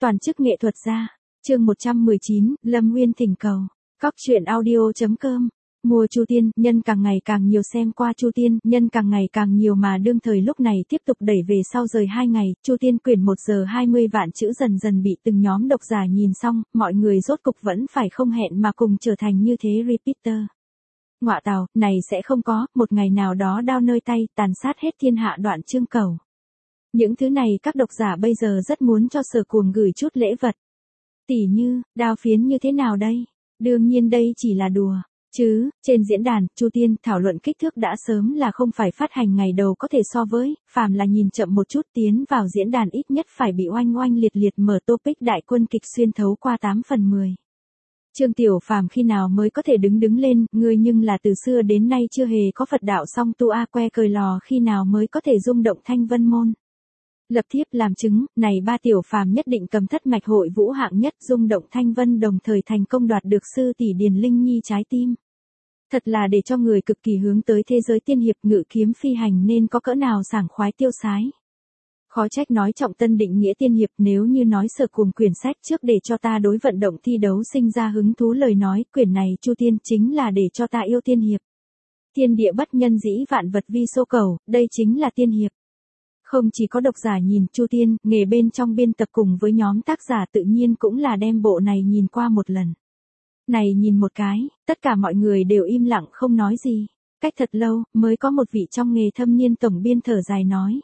Toàn chức nghệ thuật gia. Chương 119, Lâm Nguyên thỉnh cầu. Cóc truyện audio.com. Mùa Chu Tiên, nhân càng ngày càng nhiều xem qua Chu Tiên, nhân càng ngày càng nhiều mà đương thời lúc này tiếp tục đẩy về sau rời 2 ngày, Chu Tiên quyển 1 giờ 20 vạn chữ dần dần bị từng nhóm độc giả nhìn xong, mọi người rốt cục vẫn phải không hẹn mà cùng trở thành như thế repeater. Ngọa tào, này sẽ không có, một ngày nào đó đao nơi tay, tàn sát hết thiên hạ đoạn chương cầu. Những thứ này các độc giả bây giờ rất muốn cho Sở Cuồng gửi chút lễ vật. Tỉ như, đao phiến như thế nào đây? Đương nhiên đây chỉ là đùa. Chứ, trên diễn đàn, Chu Tiên thảo luận kích thước đã sớm là không phải phát hành ngày đầu có thể so với, phàm là nhìn chậm một chút tiến vào diễn đàn ít nhất phải bị oanh oanh liệt liệt mở topic đại quân kịch xuyên thấu qua 8 phần 10. Trương Tiểu Phàm khi nào mới có thể đứng lên, ngươi nhưng là từ xưa đến nay chưa hề có Phật đạo song tu a que cười lò khi nào mới có thể rung động thanh vân môn. Lập thiếp làm chứng, này ba Tiểu Phàm nhất định cầm thất mạch hội vũ hạng nhất rung động thanh vân đồng thời thành công đoạt được sư tỷ Điền Linh Nhi trái tim. Thật là để cho người cực kỳ hướng tới thế giới tiên hiệp ngự kiếm phi hành nên có cỡ nào sảng khoái tiêu sái. Khó trách nói trọng tân định nghĩa tiên hiệp nếu như nói Sở Cuồng quyển sách trước để cho ta đối vận động thi đấu sinh ra hứng thú lời nói quyển này Chu Tiên chính là để cho ta yêu tiên hiệp. Thiên địa bất nhân dĩ vạn vật vi số cầu, đây chính là tiên hiệp. Không chỉ có độc giả nhìn Chu Tiên, nghề bên trong biên tập cùng với nhóm tác giả tự nhiên cũng là đem bộ này nhìn qua một lần. Này nhìn một cái, tất cả mọi người đều im lặng không nói gì. Cách thật lâu, mới có một vị trong nghề thâm niên tổng biên thở dài nói.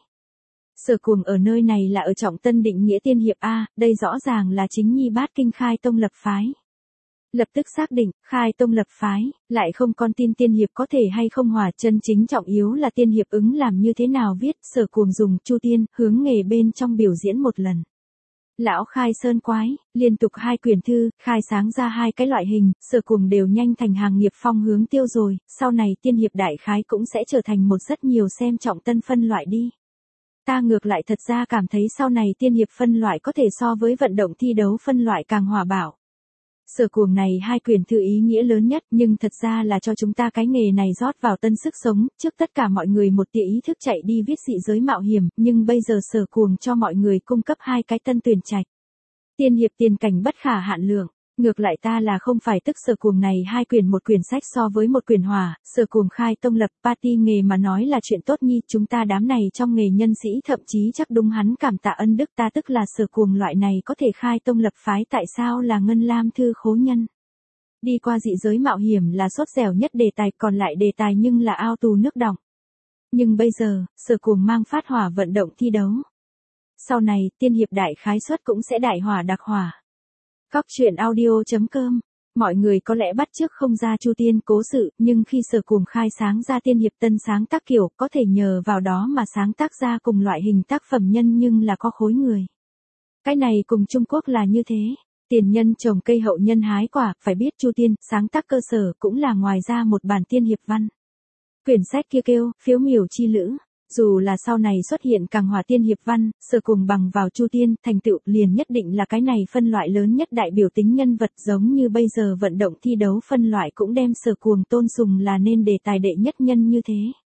Sở Cuồng ở nơi này là ở trọng tân định nghĩa tiên hiệp A, đây rõ ràng là chính nhi bát kinh khai tông lập phái. Lập tức xác định, khai tông lập phái, lại không con tin tiên hiệp có thể hay không hòa chân chính trọng yếu là tiên hiệp ứng làm như thế nào viết, Sở Cuồng dùng Chu Tiên, hướng nghề bên trong biểu diễn một lần. Lão khai sơn quái, liên tục 2 quyển thư, khai sáng ra 2 cái loại hình, Sở Cuồng đều nhanh thành hàng nghiệp phong hướng tiêu rồi, sau này tiên hiệp đại khái cũng sẽ trở thành một rất nhiều xem trọng tân phân loại đi. Ta ngược lại thật ra cảm thấy sau này tiên hiệp phân loại có thể so với vận động thi đấu phân loại càng hòa bảo. Sở Cuồng này 2 quyển thư ý nghĩa lớn nhất nhưng thật ra là cho chúng ta cái nghề này rót vào tân sức sống, trước tất cả mọi người một tia ý thức chạy đi viết dị giới mạo hiểm, nhưng bây giờ Sở Cuồng cho mọi người cung cấp 2 cái tân tuyển trạch. Tiên hiệp tiền cảnh bất khả hạn lượng. Ngược lại ta là không phải tức Sở Cuồng này 2 quyển một quyển sách so với một quyển hòa, Sở Cuồng khai tông lập party nghề mà nói là chuyện tốt nhi, chúng ta đám này trong nghề nhân sĩ thậm chí chắc đúng hắn cảm tạ ân đức ta tức là Sở Cuồng loại này có thể khai tông lập phái tại sao là Ngân Lam thư khố nhân. Đi qua dị giới mạo hiểm là sốt dẻo nhất đề tài còn lại đề tài nhưng là ao tù nước đọng. Nhưng bây giờ, Sở Cuồng mang phát hỏa vận động thi đấu. Sau này, tiên hiệp đại khái suất cũng sẽ đại hỏa đặc hỏa. Cóc truyện audio.com. Mọi người có lẽ bắt chước không ra Chu Tiên cố sự, nhưng khi Sở Cuồng khai sáng ra tiên hiệp tân sáng tác kiểu, có thể nhờ vào đó mà sáng tác ra cùng loại hình tác phẩm nhân nhưng là có khối người. Cái này cùng Trung Quốc là như thế. Tiền nhân trồng cây hậu nhân hái quả, phải biết Chu Tiên, sáng tác cơ sở cũng là ngoài ra một bản tiên hiệp văn. Quyển sách kia kêu, phiếu miểu chi lữ. Dù là sau này xuất hiện càng hòa tiên hiệp văn, Sở Cuồng bằng vào Chu Tiên, thành tựu liền nhất định là cái này phân loại lớn nhất đại biểu tính nhân vật giống như bây giờ vận động thi đấu phân loại cũng đem Sở Cuồng tôn sùng là nên đề tài đệ nhất nhân như thế.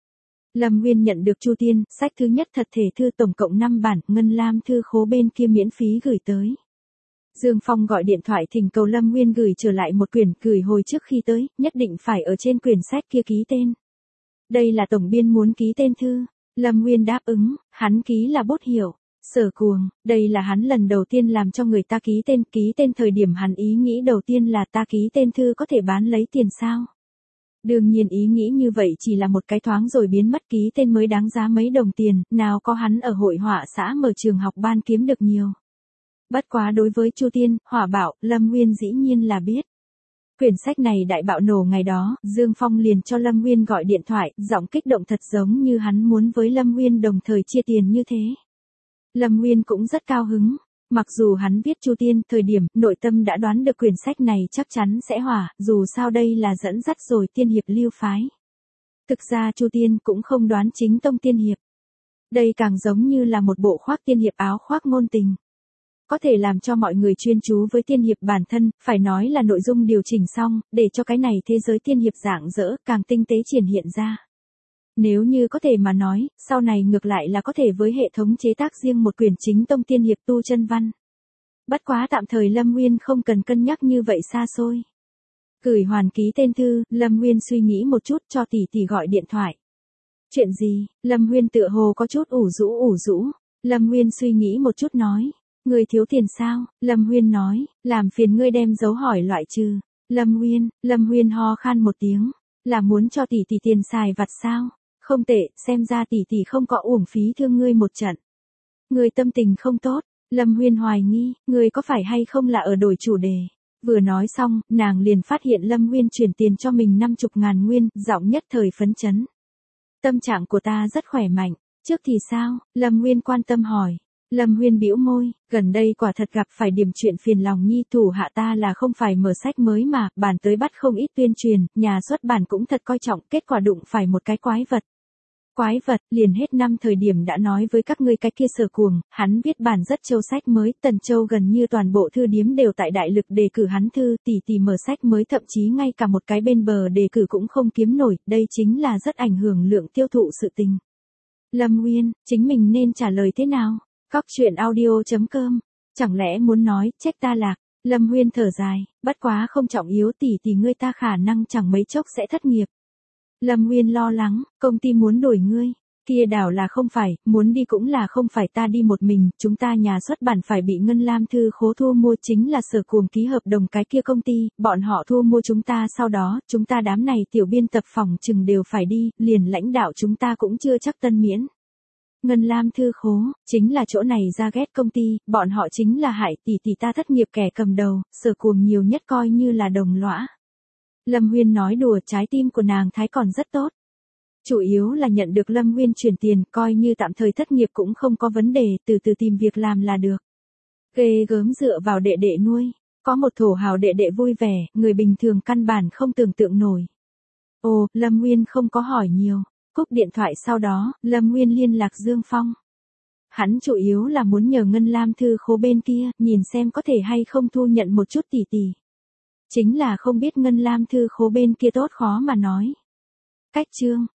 Lâm Nguyên nhận được Chu Tiên, sách thứ nhất thật thể thư tổng cộng 5 bản, Ngân Lam thư khố bên kia miễn phí gửi tới. Dương Phong gọi điện thoại thỉnh cầu Lâm Nguyên gửi trở lại một quyển, gửi hồi trước khi tới, nhất định phải ở trên quyển sách kia ký tên. Đây là tổng biên muốn ký tên thư. Lâm Nguyên đáp ứng, hắn ký là bút hiệu. Sở Cuồng, đây là hắn lần đầu tiên làm cho người ta ký tên thời điểm hắn ý nghĩ đầu tiên là ta ký tên thư có thể bán lấy tiền sao. Đương nhiên ý nghĩ như vậy chỉ là một cái thoáng rồi biến mất, ký tên mới đáng giá mấy đồng tiền, nào có hắn ở hội họa xã mở trường học ban kiếm được nhiều. Bất quá đối với Chu Tiên, hỏa bảo, Lâm Nguyên dĩ nhiên là biết. Quyển sách này đại bạo nổ ngày đó, Dương Phong liền cho Lâm Nguyên gọi điện thoại, giọng kích động thật giống như hắn muốn với Lâm Nguyên đồng thời chia tiền như thế. Lâm Nguyên cũng rất cao hứng, mặc dù hắn viết Chu Tiên thời điểm, nội tâm đã đoán được quyển sách này chắc chắn sẽ hỏa, dù sao đây là dẫn dắt rồi tiên hiệp lưu phái. Thực ra Chu Tiên cũng không đoán chính tông tiên hiệp. Đây càng giống như là một bộ khoác tiên hiệp áo khoác ngôn tình. Có thể làm cho mọi người chuyên chú với tiên hiệp bản thân, phải nói là nội dung điều chỉnh xong, để cho cái này thế giới tiên hiệp rạng rỡ, càng tinh tế triển hiện ra. Nếu như có thể mà nói, sau này ngược lại là có thể với hệ thống chế tác riêng một quyển chính tông tiên hiệp tu chân văn. Bất quá tạm thời Lâm Nguyên không cần cân nhắc như vậy xa xôi. Gửi hoàn ký tên thư, Lâm Nguyên suy nghĩ một chút cho tỷ tỷ gọi điện thoại. Chuyện gì? Lâm Nguyên tựa hồ có chút ủ rũ. Lâm Nguyên suy nghĩ một chút nói. Người thiếu tiền sao? Lâm Nguyên nói, làm phiền ngươi đem dấu hỏi loại trừ. Lâm Nguyên ho khan một tiếng. Là muốn cho tỷ tỷ tiền xài vặt sao? Không tệ, xem ra tỷ tỷ không có uổng phí thương ngươi một trận. Ngươi tâm tình không tốt. Lâm Nguyên hoài nghi, ngươi có phải hay không là ở đổi chủ đề. Vừa nói xong, nàng liền phát hiện Lâm Nguyên chuyển tiền cho mình 50.000 nguyên, giọng nhất thời phấn chấn. Tâm trạng của ta rất khỏe mạnh, trước thì sao? Lâm Nguyên quan tâm hỏi. Lâm Nguyên bĩu môi, gần đây quả thật gặp phải điểm chuyện phiền lòng nhi, thủ hạ ta là không phải mở sách mới mà, bản tới bắt không ít tuyên truyền, nhà xuất bản cũng thật coi trọng, kết quả đụng phải một cái quái vật. Quái vật, liền hết năm thời điểm đã nói với các ngươi cái kia Sở Cuồng, hắn viết bản rất châu sách mới, Tần Châu gần như toàn bộ thư điếm đều tại đại lực đề cử hắn thư, tỷ mở sách mới, thậm chí ngay cả một cái bên bờ đề cử cũng không kiếm nổi, đây chính là rất ảnh hưởng lượng tiêu thụ sự tình. Lâm Nguyên, chính mình nên trả lời thế nào? Cóc truyện audio.com, chẳng lẽ muốn nói, trách ta lạc? Lâm Nguyên thở dài, bất quá không trọng yếu, tỷ ngươi ta khả năng chẳng mấy chốc sẽ thất nghiệp. Lâm Nguyên lo lắng, công ty muốn đổi ngươi, kia đảo là không phải, muốn đi cũng là không phải, ta đi một mình, chúng ta nhà xuất bản phải bị Ngân Lam Thư Khố thu mua, chính là Sở Cuồng ký hợp đồng cái kia công ty, bọn họ thu mua chúng ta, sau đó, chúng ta đám này tiểu biên tập phòng chừng đều phải đi, liền lãnh đạo chúng ta cũng chưa chắc tân miễn. Ngân Lam Thư Khố, chính là chỗ này ra ghét công ty, bọn họ chính là hại tỷ ta thất nghiệp kẻ cầm đầu, Sở Cuồng nhiều nhất coi như là đồng lõa. Lâm Nguyên nói đùa, trái tim của nàng thái còn rất tốt. Chủ yếu là nhận được Lâm Nguyên chuyển tiền, coi như tạm thời thất nghiệp cũng không có vấn đề, từ từ tìm việc làm là được. Ghê gớm, dựa vào đệ đệ nuôi. Có một thổ hào đệ đệ vui vẻ, người bình thường căn bản không tưởng tượng nổi. Ồ, Lâm Nguyên không có hỏi nhiều. Cúp điện thoại sau đó, Lâm Nguyên liên lạc Dương Phong. Hắn chủ yếu là muốn nhờ Ngân Lam Thư Khố bên kia, nhìn xem có thể hay không thu nhận một chút tỷ. Chính là không biết Ngân Lam Thư Khố bên kia tốt khó mà nói. Cách chương.